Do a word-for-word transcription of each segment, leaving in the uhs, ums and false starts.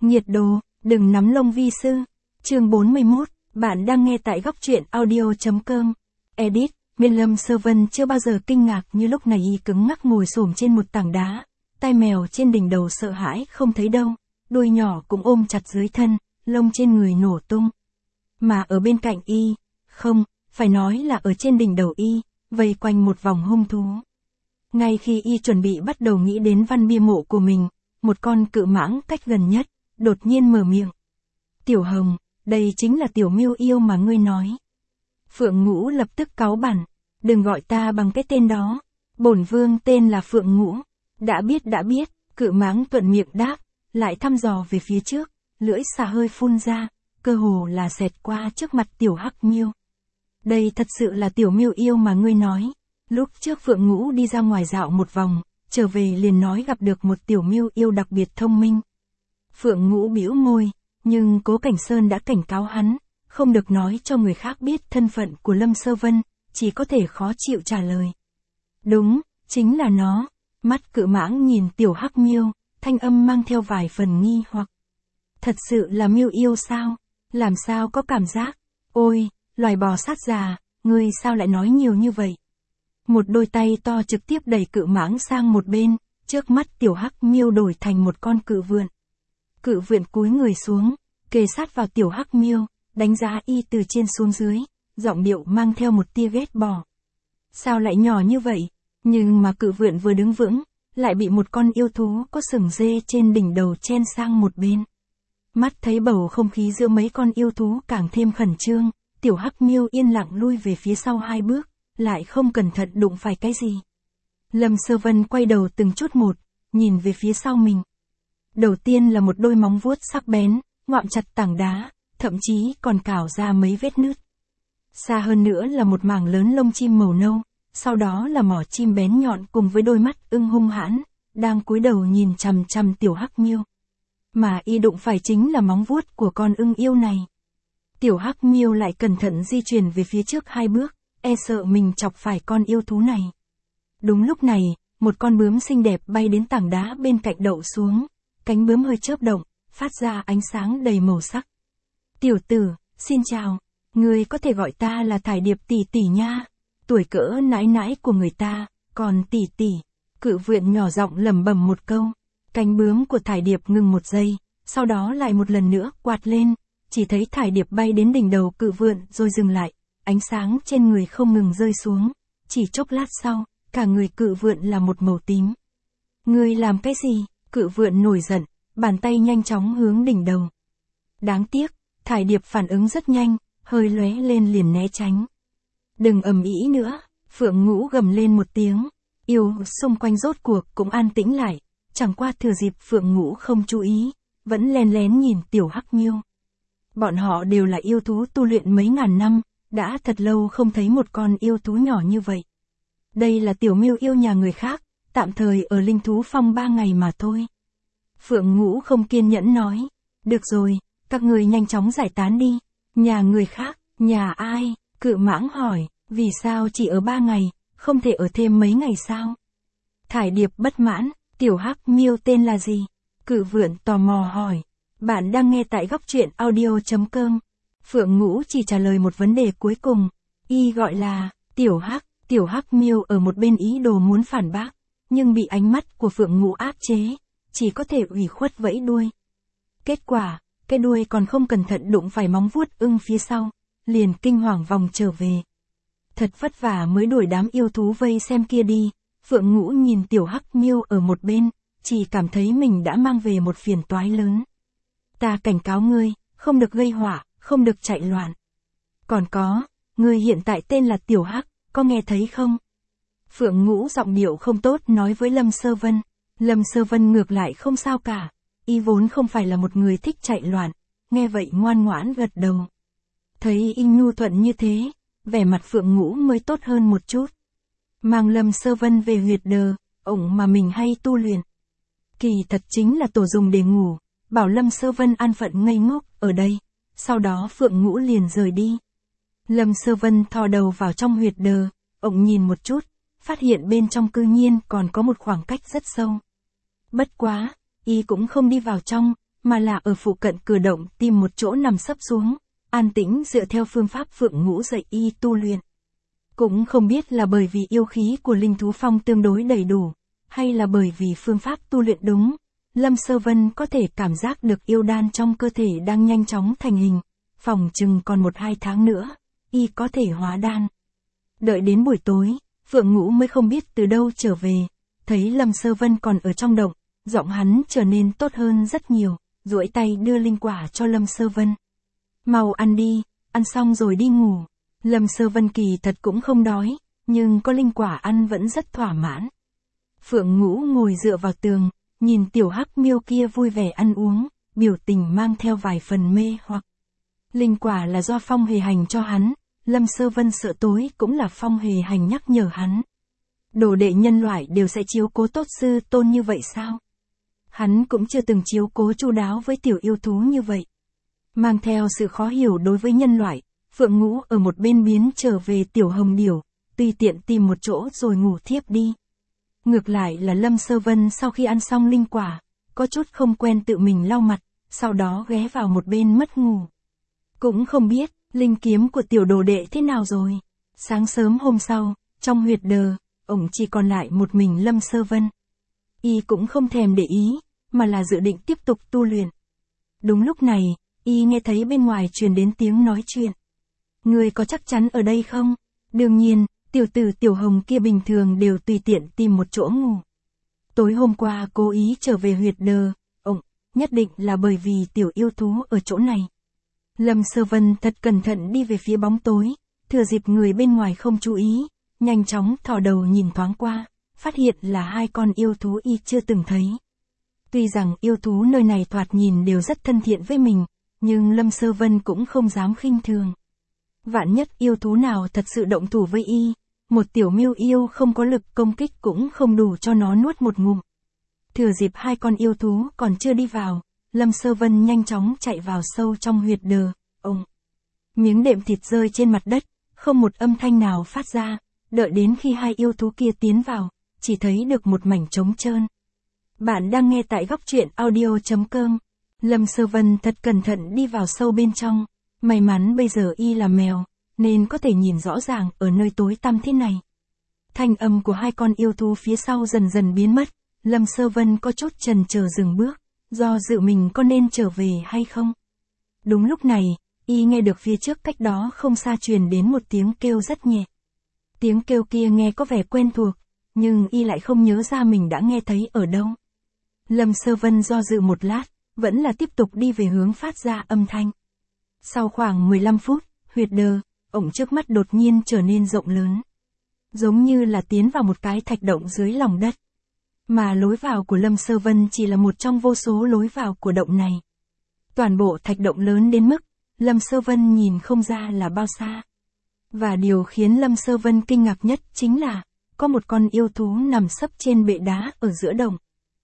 Nhiệt độ, đừng nắm lông vi sư. Chương bốn mươi mốt, bạn đang nghe tại góc truyện audio.com. Edit, Miên Lâm Sơ Vân chưa bao giờ kinh ngạc như lúc này y cứng ngắc ngồi xổm trên một tảng đá. Tai mèo trên đỉnh đầu sợ hãi không thấy đâu, đuôi nhỏ cũng ôm chặt dưới thân, lông trên người nổ tung. Mà ở bên cạnh y, không, phải nói là ở trên đỉnh đầu y, vây quanh một vòng hung thú. Ngay khi y chuẩn bị bắt đầu nghĩ đến văn bia mộ của mình, một con cự mãng cách gần nhất, đột nhiên mở miệng. Tiểu Hồng, đây chính là tiểu miêu yêu mà ngươi nói. Phượng Ngũ lập tức cáu bẳn, đừng gọi ta bằng cái tên đó, bổn vương tên là Phượng Ngũ. Đã biết đã biết, cự mãng thuận miệng đáp, lại thăm dò về phía trước, lưỡi xà hơi phun ra, cơ hồ là xẹt qua trước mặt tiểu hắc miêu. Đây thật sự là tiểu miêu yêu mà ngươi nói. Lúc trước Phượng Ngũ đi ra ngoài dạo một vòng, trở về liền nói gặp được một tiểu miêu yêu đặc biệt thông minh. Phượng Ngũ bĩu môi, nhưng Cố Cảnh Sơn đã cảnh cáo hắn, không được nói cho người khác biết thân phận của Lâm Sơ Vân, chỉ có thể khó chịu trả lời. Đúng, chính là nó. Mắt cự mãng nhìn tiểu hắc miêu, thanh âm mang theo vài phần nghi hoặc. Thật sự là miêu yêu sao? Làm sao có cảm giác? Ôi, loài bò sát già, ngươi sao lại nói nhiều như vậy? Một đôi tay to trực tiếp đẩy cự mãng sang một bên, trước mắt tiểu hắc miêu đổi thành một con cự vượn. Cự vượn cúi người xuống, kề sát vào tiểu hắc miêu, đánh giá y từ trên xuống dưới, giọng điệu mang theo một tia ghét bỏ. Sao lại nhỏ như vậy? Nhưng mà cự vượn vừa đứng vững, lại bị một con yêu thú có sừng dê trên đỉnh đầu chen sang một bên. Mắt thấy bầu không khí giữa mấy con yêu thú càng thêm khẩn trương, tiểu hắc miêu yên lặng lui về phía sau hai bước, lại không cẩn thận đụng phải cái gì. Lâm Sơ Vân quay đầu từng chút một, nhìn về phía sau mình. Đầu tiên là một đôi móng vuốt sắc bén, ngoạm chặt tảng đá, thậm chí còn cào ra mấy vết nứt. Xa hơn nữa là một mảng lớn lông chim màu nâu, sau đó là mỏ chim bén nhọn cùng với đôi mắt ưng hung hãn, đang cúi đầu nhìn chằm chằm tiểu hắc miêu. Mà y đụng phải chính là móng vuốt của con ưng yêu này. Tiểu hắc miêu lại cẩn thận di chuyển về phía trước hai bước, e sợ mình chọc phải con yêu thú này. Đúng lúc này, một con bướm xinh đẹp bay đến tảng đá bên cạnh đậu xuống, cánh bướm hơi chớp động, phát ra ánh sáng đầy màu sắc. Tiểu tử, xin chào, ngươi có thể gọi ta là Thải Điệp tỷ tỷ nha. Tuổi cỡ nãi nãi của người ta, còn tỷ tỷ. Cự vượn nhỏ giọng lẩm bẩm một câu. Cánh bướm của Thải Điệp ngừng một giây, sau đó lại một lần nữa quạt lên, chỉ thấy Thải Điệp bay đến đỉnh đầu cự vượn rồi dừng lại, ánh sáng trên người không ngừng rơi xuống, chỉ chốc lát sau, cả người cự vượn là một màu tím. Ngươi làm cái gì? Cự vượn nổi giận, bàn tay nhanh chóng hướng đỉnh đầu. Đáng tiếc, Thải Điệp phản ứng rất nhanh, hơi lóe lên liền né tránh. Đừng ầm ĩ nữa, Phượng Ngũ gầm lên một tiếng, yêu xung quanh rốt cuộc cũng an tĩnh lại, chẳng qua thừa dịp Phượng Ngũ không chú ý, vẫn len lén nhìn tiểu hắc miêu. Bọn họ đều là yêu thú tu luyện mấy ngàn năm, đã thật lâu không thấy một con yêu thú nhỏ như vậy. Đây là tiểu miêu yêu nhà người khác, tạm thời ở linh thú phong ba ngày mà thôi. Phượng Ngũ không kiên nhẫn nói, được rồi, các người nhanh chóng giải tán đi. Nhà người khác, nhà ai? Cự mãng hỏi, vì sao chỉ ở ba ngày, không thể ở thêm mấy ngày sao? Thải Điệp bất mãn, tiểu hắc miêu tên là gì? Cự vượn tò mò hỏi, bạn đang nghe tại góc truyện audio.com. Phượng Ngũ chỉ trả lời một vấn đề cuối cùng, y gọi là, tiểu hắc, tiểu hắc miêu ở một bên ý đồ muốn phản bác, nhưng bị ánh mắt của Phượng Ngũ áp chế, chỉ có thể ủy khuất vẫy đuôi. Kết quả, cái đuôi còn không cẩn thận đụng phải móng vuốt ưng phía sau, liền kinh hoàng vòng trở về. Thật vất vả mới đuổi đám yêu thú vây xem kia đi, Phượng Ngũ nhìn tiểu hắc miêu ở một bên, chỉ cảm thấy mình đã mang về một phiền toái lớn. Ta cảnh cáo ngươi, không được gây họa, không được chạy loạn. Còn có, ngươi hiện tại tên là Tiểu Hắc, có nghe thấy không? Phượng Ngũ giọng điệu không tốt nói với Lâm Sơ Vân. Lâm Sơ Vân ngược lại không sao cả, y vốn không phải là một người thích chạy loạn, nghe vậy ngoan ngoãn gật đầu. Thấy y nhu thuận như thế, vẻ mặt Phượng Ngũ mới tốt hơn một chút. Mang Lâm Sơ Vân về huyệt đờ, ổng mà mình hay tu luyện. Kỳ thật chính là tổ dùng để ngủ, bảo Lâm Sơ Vân an phận ngây ngốc ở đây, sau đó Phượng Ngũ liền rời đi. Lâm Sơ Vân thò đầu vào trong huyệt đờ, ổng nhìn một chút, phát hiện bên trong cư nhiên còn có một khoảng cách rất sâu. Bất quá, y cũng không đi vào trong, mà là ở phụ cận cửa động tìm một chỗ nằm sấp xuống, an tĩnh dựa theo phương pháp Phượng Ngũ dạy y tu luyện. Cũng không biết là bởi vì yêu khí của linh thú phong tương đối đầy đủ, hay là bởi vì phương pháp tu luyện đúng, Lâm Sơ Vân có thể cảm giác được yêu đan trong cơ thể đang nhanh chóng thành hình, phòng chừng còn một hai tháng nữa, y có thể hóa đan. Đợi đến buổi tối, Phượng Ngũ mới không biết từ đâu trở về, thấy Lâm Sơ Vân còn ở trong động, giọng hắn trở nên tốt hơn rất nhiều, duỗi tay đưa linh quả cho Lâm Sơ Vân. Mau ăn đi, ăn xong rồi đi ngủ. Lâm Sơ Vân kỳ thật cũng không đói, nhưng có linh quả ăn vẫn rất thỏa mãn. Phượng Ngũ ngồi dựa vào tường, nhìn tiểu hắc miêu kia vui vẻ ăn uống, biểu tình mang theo vài phần mê hoặc. Linh quả là do Phong Hề Hành cho hắn, Lâm Sơ Vân sợ tối cũng là Phong Hề Hành nhắc nhở hắn. Đồ đệ nhân loại đều sẽ chiếu cố tốt sư tôn như vậy sao? Hắn cũng chưa từng chiếu cố chu đáo với tiểu yêu thú như vậy. Mang theo sự khó hiểu đối với nhân loại, Phượng Ngũ ở một bên biến trở về tiểu hồng điểu, tùy tiện tìm một chỗ rồi ngủ thiếp đi. Ngược lại là Lâm Sơ Vân sau khi ăn xong linh quả, có chút không quen tự mình lau mặt, sau đó ghé vào một bên mất ngủ. Cũng không biết, linh kiếm của tiểu đồ đệ thế nào rồi. Sáng sớm hôm sau, trong huyệt đờ, ổng chỉ còn lại một mình Lâm Sơ Vân. Y cũng không thèm để ý, mà là dự định tiếp tục tu luyện. Đúng lúc này, y nghe thấy bên ngoài truyền đến tiếng nói chuyện. Người có chắc chắn ở đây không? Đương nhiên, tiểu tử tiểu hồng kia bình thường đều tùy tiện tìm một chỗ ngủ. Tối hôm qua cố ý trở về huyệt đờ, ổng, nhất định là bởi vì tiểu yêu thú ở chỗ này. Lâm Sơ Vân thật cẩn thận đi về phía bóng tối, thừa dịp người bên ngoài không chú ý, nhanh chóng thò đầu nhìn thoáng qua, phát hiện là hai con yêu thú y chưa từng thấy. Tuy rằng yêu thú nơi này thoạt nhìn đều rất thân thiện với mình, nhưng Lâm Sơ Vân cũng không dám khinh thường. Vạn nhất yêu thú nào thật sự động thủ với y, một tiểu miêu yêu không có lực công kích cũng không đủ cho nó nuốt một ngụm. Thừa dịp hai con yêu thú còn chưa đi vào, Lâm Sơ Vân nhanh chóng chạy vào sâu trong huyệt đờ, ông. Miếng đệm thịt rơi trên mặt đất, không một âm thanh nào phát ra, đợi đến khi hai yêu thú kia tiến vào, chỉ thấy được một mảnh trống trơn. Bạn đang nghe tại góc truyện audio chấm com. Lâm Sơ Vân thật cẩn thận đi vào sâu bên trong, may mắn bây giờ y là mèo, nên có thể nhìn rõ ràng ở nơi tối tăm thế này. Thanh âm của hai con yêu thú phía sau dần dần biến mất, Lâm Sơ Vân có chút chần chờ dừng bước, do dự mình có nên trở về hay không. Đúng lúc này, y nghe được phía trước cách đó không xa truyền đến một tiếng kêu rất nhẹ. Tiếng kêu kia nghe có vẻ quen thuộc, nhưng y lại không nhớ ra mình đã nghe thấy ở đâu. Lâm Sơ Vân do dự một lát, vẫn là tiếp tục đi về hướng phát ra âm thanh. Sau khoảng mười lăm phút, huyệt đờ, ổng trước mắt đột nhiên trở nên rộng lớn. Giống như là tiến vào một cái thạch động dưới lòng đất. Mà lối vào của Lâm Sơ Vân chỉ là một trong vô số lối vào của động này. Toàn bộ thạch động lớn đến mức, Lâm Sơ Vân nhìn không ra là bao xa. Và điều khiến Lâm Sơ Vân kinh ngạc nhất chính là, có một con yêu thú nằm sấp trên bệ đá ở giữa động.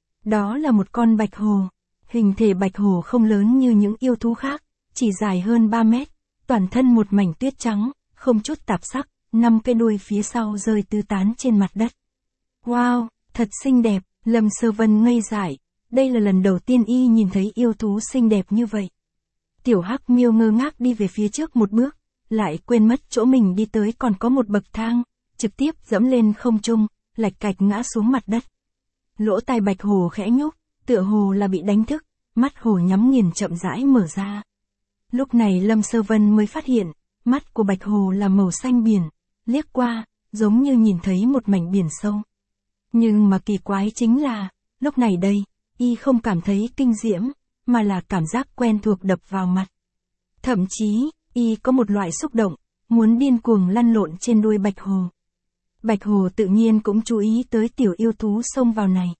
Đó là một con bạch hồ. Hình thể bạch hồ không lớn như những yêu thú khác, chỉ dài hơn ba mét, toàn thân một mảnh tuyết trắng, không chút tạp sắc, năm cái đuôi phía sau rơi tứ tán trên mặt đất. Wow, thật xinh đẹp, Lâm Sơ Vân ngây dại, đây là lần đầu tiên y nhìn thấy yêu thú xinh đẹp như vậy. Tiểu hắc miêu ngơ ngác đi về phía trước một bước, lại quên mất chỗ mình đi tới còn có một bậc thang, trực tiếp dẫm lên không trung, lạch cạch ngã xuống mặt đất. Lỗ tai bạch hồ khẽ nhúc, tựa hồ là bị đánh thức, mắt hồ nhắm nghiền chậm rãi mở ra. Lúc này Lâm Sơ Vân mới phát hiện, mắt của bạch hồ là màu xanh biển, liếc qua, giống như nhìn thấy một mảnh biển sâu. Nhưng mà kỳ quái chính là, lúc này đây, y không cảm thấy kinh diễm, mà là cảm giác quen thuộc đập vào mặt. Thậm chí, y có một loại xúc động, muốn điên cuồng lăn lộn trên đuôi bạch hồ. Bạch hồ tự nhiên cũng chú ý tới tiểu yêu thú xông vào này.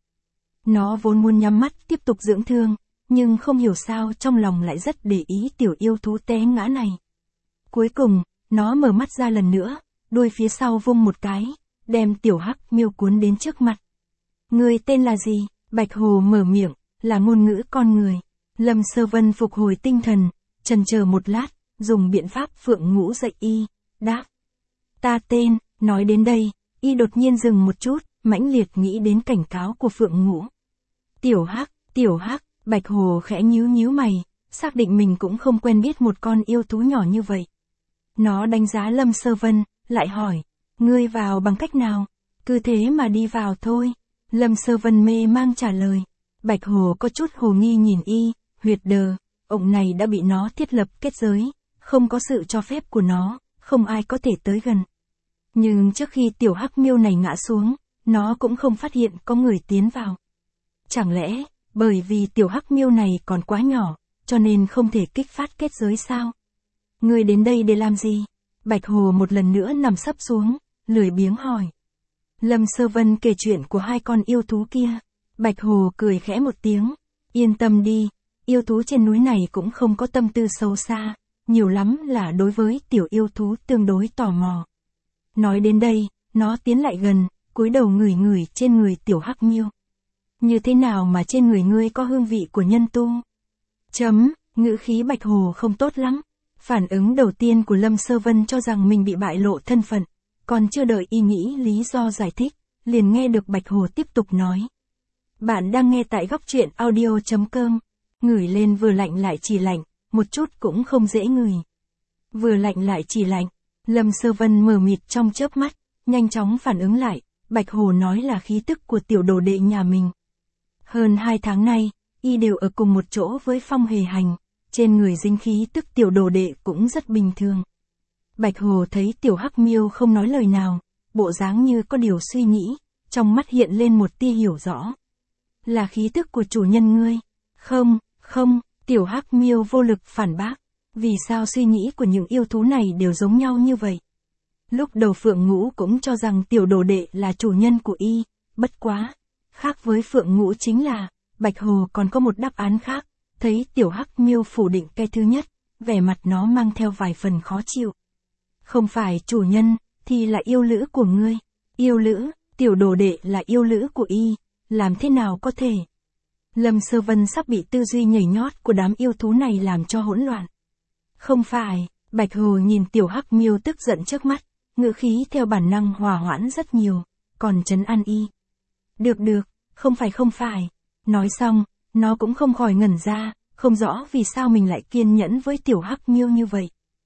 Nó vốn muốn nhắm mắt tiếp tục dưỡng thương, nhưng không hiểu sao trong lòng lại rất để ý tiểu yêu thú té ngã này. Cuối cùng, nó mở mắt ra lần nữa, đuôi phía sau vung một cái, đem tiểu hắc miêu cuốn đến trước mặt. Người tên là gì? Bạch hồ mở miệng, là ngôn ngữ con người. Lâm Sơ Vân phục hồi tinh thần, chần chờ một lát, dùng biện pháp Phượng Ngũ dạy y, đáp. Ta tên, nói đến đây, y đột nhiên dừng một chút, mãnh liệt nghĩ đến cảnh cáo của Phượng Ngũ. Tiểu hắc, tiểu hắc, Bạch Hồ khẽ nhíu nhíu mày, xác định mình cũng không quen biết một con yêu thú nhỏ như vậy. Nó đánh giá Lâm Sơ Vân, lại hỏi, ngươi vào bằng cách nào? Cứ thế mà đi vào thôi. Lâm Sơ Vân mê mang trả lời. Bạch Hồ có chút hồ nghi nhìn y, huyệt đờ, ổng này đã bị nó thiết lập kết giới, không có sự cho phép của nó, không ai có thể tới gần. Nhưng trước khi tiểu hắc miêu này ngã xuống, nó cũng không phát hiện có người tiến vào. Chẳng lẽ, bởi vì tiểu hắc miêu này còn quá nhỏ, cho nên không thể kích phát kết giới sao? Ngươi đến đây để làm gì? Bạch Hồ một lần nữa nằm sấp xuống, lười biếng hỏi. Lâm Sơ Vân kể chuyện của hai con yêu thú kia. Bạch Hồ cười khẽ một tiếng. Yên tâm đi, yêu thú trên núi này cũng không có tâm tư sâu xa, nhiều lắm là đối với tiểu yêu thú tương đối tò mò. Nói đến đây, nó tiến lại gần, cúi đầu ngửi ngửi trên người tiểu hắc miêu. Như thế nào mà trên người ngươi có hương vị của nhân tu? Chấm, ngữ khí Bạch Hồ không tốt lắm. Phản ứng đầu tiên của Lâm Sơ Vân cho rằng mình bị bại lộ thân phận, còn chưa đợi y nghĩ lý do giải thích, liền nghe được Bạch Hồ tiếp tục nói. Bạn đang nghe tại góc truyện audio chấm com, ngửi lên vừa lạnh lại chỉ lạnh, một chút cũng không dễ ngửi. Vừa lạnh lại chỉ lạnh, Lâm Sơ Vân mờ mịt trong chớp mắt, nhanh chóng phản ứng lại, Bạch Hồ nói là khí tức của tiểu đồ đệ nhà mình. Hơn hai tháng nay, y đều ở cùng một chỗ với Phong Hề Hành, trên người dính khí tức tiểu đồ đệ cũng rất bình thường. Bạch Hồ thấy tiểu hắc miêu không nói lời nào, bộ dáng như có điều suy nghĩ, trong mắt hiện lên một tia hiểu rõ. Là khí tức của chủ nhân ngươi. Không, không, tiểu hắc miêu vô lực phản bác. Vì sao suy nghĩ của những yêu thú này đều giống nhau như vậy? Lúc đầu Phượng Ngũ cũng cho rằng tiểu đồ đệ là chủ nhân của y, bất quá. Khác với Phượng Ngũ chính là, Bạch Hồ còn có một đáp án khác. Thấy tiểu hắc miêu phủ định cái thứ nhất, vẻ mặt nó mang theo vài phần khó chịu. Không phải chủ nhân, thì là yêu lữ của ngươi. Yêu lữ, tiểu đồ đệ là yêu lữ của y, làm thế nào có thể? Lâm Sơ Vân sắp bị tư duy nhảy nhót của đám yêu thú này làm cho hỗn loạn. Không phải, Bạch Hồ nhìn tiểu hắc miêu tức giận trước mắt, ngữ khí theo bản năng hòa hoãn rất nhiều, còn trấn an y. Được được, không phải không phải. Nói xong, nó cũng không khỏi ngẩn ra, không rõ vì sao mình lại kiên nhẫn với tiểu hắc miêu như vậy.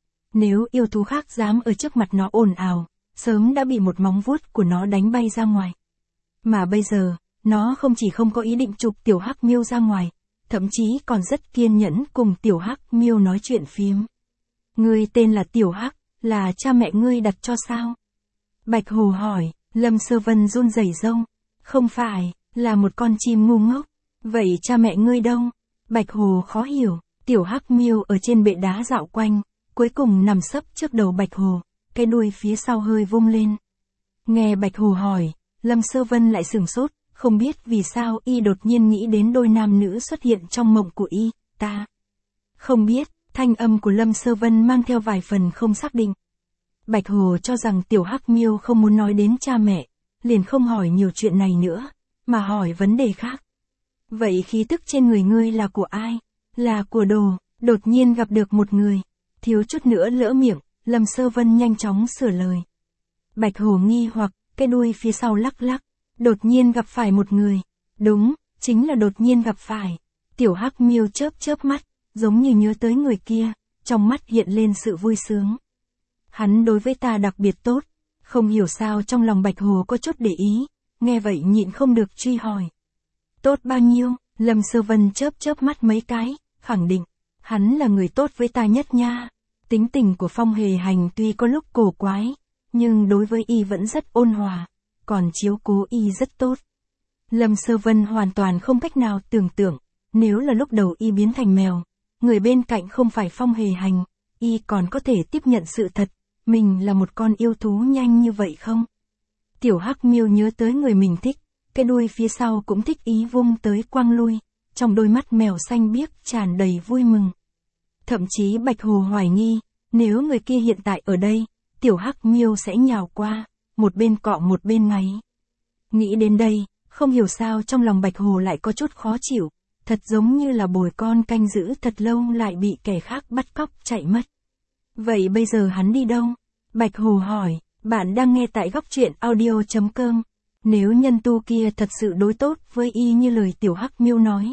Nếu yêu thú khác dám ở trước mặt nó ồn ào, sớm đã bị một móng vuốt của nó đánh bay ra ngoài. Mà bây giờ, nó không chỉ không có ý định chụp tiểu hắc miêu ra ngoài, thậm chí còn rất kiên nhẫn cùng tiểu hắc miêu nói chuyện phiếm. Ngươi tên là Tiểu Hắc, là cha mẹ ngươi đặt cho sao? Bạch Hồ hỏi. Lâm Sơ Vân run rẩy râu. Không phải, là một con chim ngu ngốc. Vậy cha mẹ ngươi đâu? Bạch Hồ khó hiểu. Tiểu hắc miêu ở trên bệ đá dạo quanh, cuối cùng nằm sấp trước đầu Bạch Hồ, cái đuôi phía sau hơi vung lên. Nghe Bạch Hồ hỏi, Lâm Sơ Vân lại sửng sốt, không biết vì sao y đột nhiên nghĩ đến đôi nam nữ xuất hiện trong mộng của y. Ta không biết. Thanh âm của Lâm Sơ Vân mang theo vài phần không xác định. Bạch Hồ cho rằng tiểu hắc miêu không muốn nói đến cha mẹ, liền không hỏi nhiều chuyện này nữa, mà hỏi vấn đề khác. Vậy khí tức trên người ngươi là của ai? Là của đồ. Đột nhiên gặp được một người. Thiếu chút nữa lỡ miệng, Lâm Sơ Vân nhanh chóng sửa lời. Bạch Hồ nghi hoặc, cái đuôi phía sau lắc lắc. Đột nhiên gặp phải một người. Đúng, chính là đột nhiên gặp phải. Tiểu hắc miêu chớp chớp mắt, giống như nhớ tới người kia, trong mắt hiện lên sự vui sướng. Hắn đối với ta đặc biệt tốt, không hiểu sao trong lòng Bạch Hồ có chút để ý, nghe vậy nhịn không được truy hỏi. Tốt bao nhiêu? Lâm Sơ Vân chớp chớp mắt mấy cái, khẳng định, hắn là người tốt với ta nhất nha. Tính tình của Phong Hề Hành tuy có lúc cổ quái, nhưng đối với y vẫn rất ôn hòa, còn chiếu cố y rất tốt. Lâm Sơ Vân hoàn toàn không cách nào tưởng tượng, nếu là lúc đầu y biến thành mèo, người bên cạnh không phải Phong Hề Hành, y còn có thể tiếp nhận sự thật, mình là một con yêu thú nhanh như vậy không? Tiểu hắc miêu nhớ tới người mình thích, cái đuôi phía sau cũng thích ý vung tới quăng lui, trong đôi mắt mèo xanh biếc tràn đầy vui mừng. Thậm chí Bạch Hồ hoài nghi, nếu người kia hiện tại ở đây, tiểu hắc miêu sẽ nhào qua, một bên cọ một bên ngáy. Nghĩ đến đây, không hiểu sao trong lòng Bạch Hồ lại có chút khó chịu, thật giống như là bồi con canh giữ thật lâu lại bị kẻ khác bắt cóc chạy mất. Vậy bây giờ hắn đi đâu? Bạch Hồ hỏi. Bạn đang nghe tại góc truyện audio chấm com. Nếu nhân tu kia thật sự đối tốt với y như lời tiểu hắc miêu nói,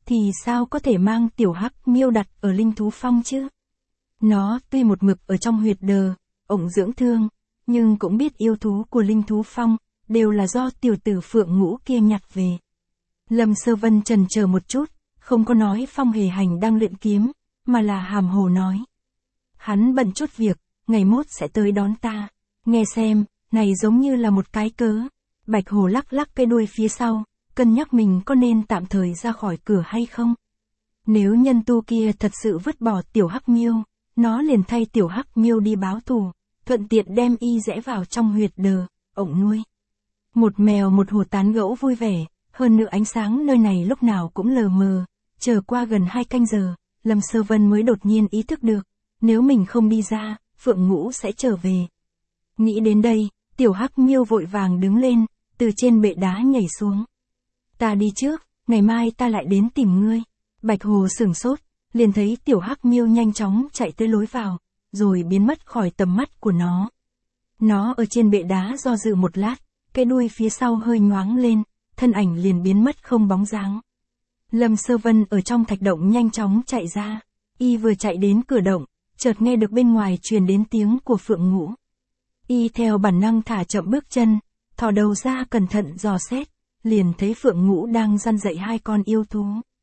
thì sao có thể mang tiểu hắc miêu đặt ở linh thú phong chứ? Nó tuy một mực ở trong huyệt đờ, ổng dưỡng thương, nhưng cũng biết yêu thú của linh thú phong, đều là do tiểu tử Phượng Ngũ kia nhặt về. Lâm Sơ Vân chần chờ một chút, không có nói Phong Hề Hành đang luyện kiếm, mà là hàm hồ nói. Hắn bận chút việc, ngày mốt sẽ tới đón ta. Nghe xem, này giống như là một cái cớ. Bạch Hồ lắc lắc cái đuôi phía sau, cân nhắc mình có nên tạm thời ra khỏi cửa hay không. Nếu nhân tu kia thật sự vứt bỏ tiểu hắc miêu, nó liền thay tiểu hắc miêu đi báo thù, thuận tiện đem y rẽ vào trong huyệt đờ, ổng nuôi. Một mèo một hồ tán gẫu vui vẻ, hơn nữa ánh sáng nơi này lúc nào cũng lờ mờ. Chờ qua gần hai canh giờ, Lâm Sơ Vân mới đột nhiên ý thức được, nếu mình không đi ra, Phượng Ngũ sẽ trở về. Nghĩ đến đây, tiểu hắc miêu vội vàng đứng lên, từ trên bệ đá nhảy xuống. Ta đi trước, ngày mai ta lại đến tìm ngươi. Bạch Hồ sửng sốt, liền thấy tiểu hắc miêu nhanh chóng chạy tới lối vào, rồi biến mất khỏi tầm mắt của nó. Nó ở trên bệ đá do dự một lát, cái đuôi phía sau hơi nhoáng lên, thân ảnh liền biến mất không bóng dáng. Lâm Sơ Vân ở trong thạch động nhanh chóng chạy ra, y vừa chạy đến cửa động, chợt nghe được bên ngoài truyền đến tiếng của Phượng Ngũ. Y theo bản năng thả chậm bước chân, thò đầu ra cẩn thận dò xét, liền thấy Phượng Ngũ đang răn dạy hai con yêu thú.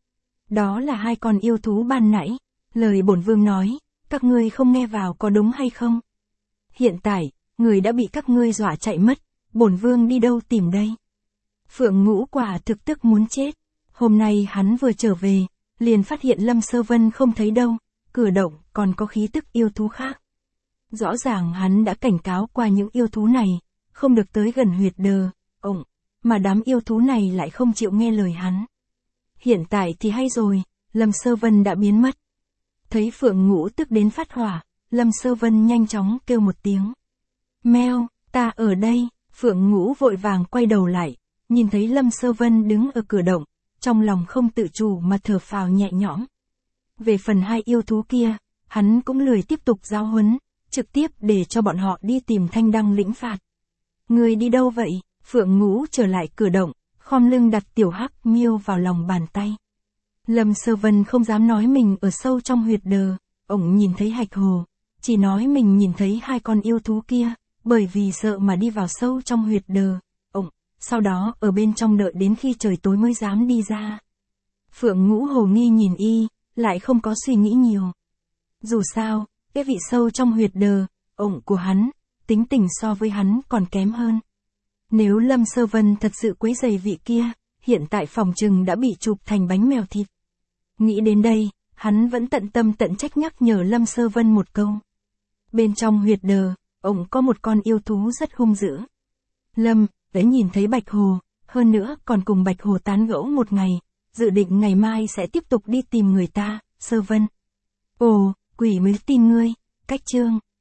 Đó là hai con yêu thú ban nãy, lời bổn vương nói, các ngươi không nghe vào có đúng hay không? Hiện tại, người đã bị các ngươi dọa chạy mất, bổn vương đi đâu tìm đây? Phượng Ngũ quả thực tức muốn chết. Hôm nay hắn vừa trở về, liền phát hiện Lâm Sơ Vân không thấy đâu, cửa động còn có khí tức yêu thú khác. Rõ ràng hắn đã cảnh cáo qua những yêu thú này, không được tới gần huyệt đờ, ổng, mà đám yêu thú này lại không chịu nghe lời hắn. Hiện tại thì hay rồi, Lâm Sơ Vân đã biến mất. Thấy Phượng Ngũ tức đến phát hỏa, Lâm Sơ Vân nhanh chóng kêu một tiếng. Meo, ta ở đây. Phượng Ngũ vội vàng quay đầu lại, nhìn thấy Lâm Sơ Vân đứng ở cửa động, trong lòng không tự chủ mà thở phào nhẹ nhõm. Về phần hai yêu thú kia, hắn cũng lười tiếp tục giáo huấn, trực tiếp để cho bọn họ đi tìm Thanh Đăng lĩnh phạt. Người đi đâu vậy? Phượng Ngũ trở lại cửa động, khom lưng đặt tiểu hắc miêu vào lòng bàn tay. Lâm Sơ Vân không dám nói mình ở sâu trong huyệt đờ, ổng nhìn thấy hạch hồ, chỉ nói mình nhìn thấy hai con yêu thú kia, bởi vì sợ mà đi vào sâu trong huyệt đờ, ổng, sau đó ở bên trong đợi đến khi trời tối mới dám đi ra. Phượng Ngũ hồ nghi nhìn y, lại không có suy nghĩ nhiều. Dù sao, cái vị sâu trong huyệt đờ, ổng của hắn, tính tình so với hắn còn kém hơn. Nếu Lâm Sơ Vân thật sự quấy rầy vị kia, hiện tại phòng trừng đã bị chụp thành bánh mèo thịt. Nghĩ đến đây, hắn vẫn tận tâm tận trách nhắc nhở Lâm Sơ Vân một câu. Bên trong huyệt đờ, ổng có một con yêu thú rất hung dữ. Lâm, đã nhìn thấy Bạch Hồ, hơn nữa còn cùng Bạch Hồ tán gẫu một ngày, dự định ngày mai sẽ tiếp tục đi tìm người ta, Sơ Vân. Ồ, quỷ mới tin ngươi, cách chương.